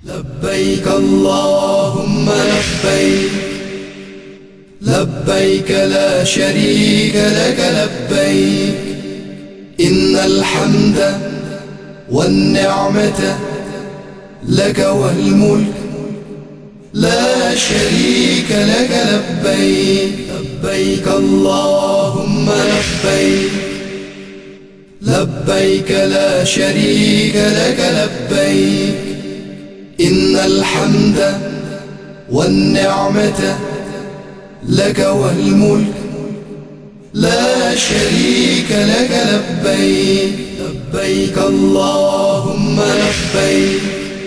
لبيك اللهم لبيك، لبيك لا شريك لك لبيك، إن الحمد والنعمة لك والملك لا شريك لك لبيك. لبيك اللهم لبيك، لبيك لا شريك لك لبيك، إن الحمد والنعمة لك والملك لا شريك لك لبيك. لبيك اللهم لبيك،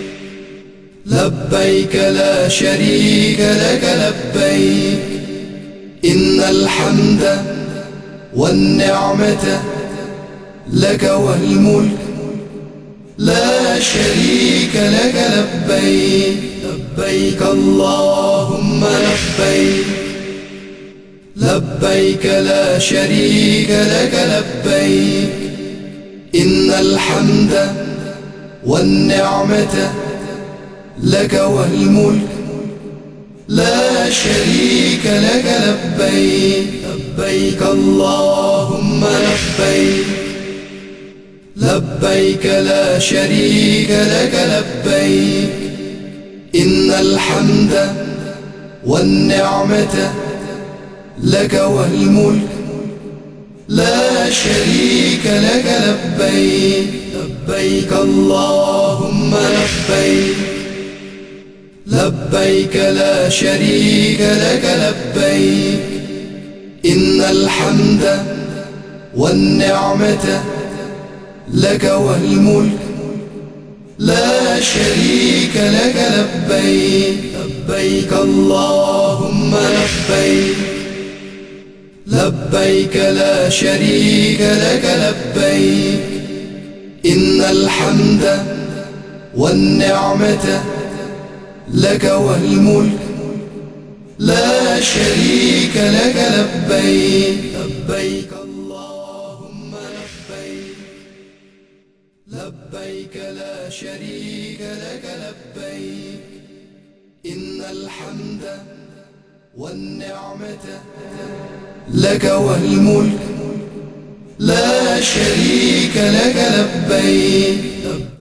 لبيك لا شريك لك لبيك، إن الحمد والنعمة لك والملك لا شريك لك لبيك. لبيك اللهم لبيك، لبيك لا شريك لك لبيك، إن الحمد والنعمة لك والملك لا شريك لك لبيك. لبيك اللهم لبيك، لبيك لا شريك لك لبيك، إن الحمد والنعمة لك والملك لا شريك لك لبيك. لبيك اللهم لبيك، لبيك لا شريك لك لبيك، إن الحمد والنعمة لك والملك لا شريك لك لبيك. لبيك اللهم لبيك، لبيك لا شريك لك لبيك، إن الحمد والنعمة لك والملك لا شريك لك لبيك. لبيك اللهم لبيك، لبيك لا شريك لك لبيك، إن الحمد والنعمة لك والملك لا شريك لك لبيك.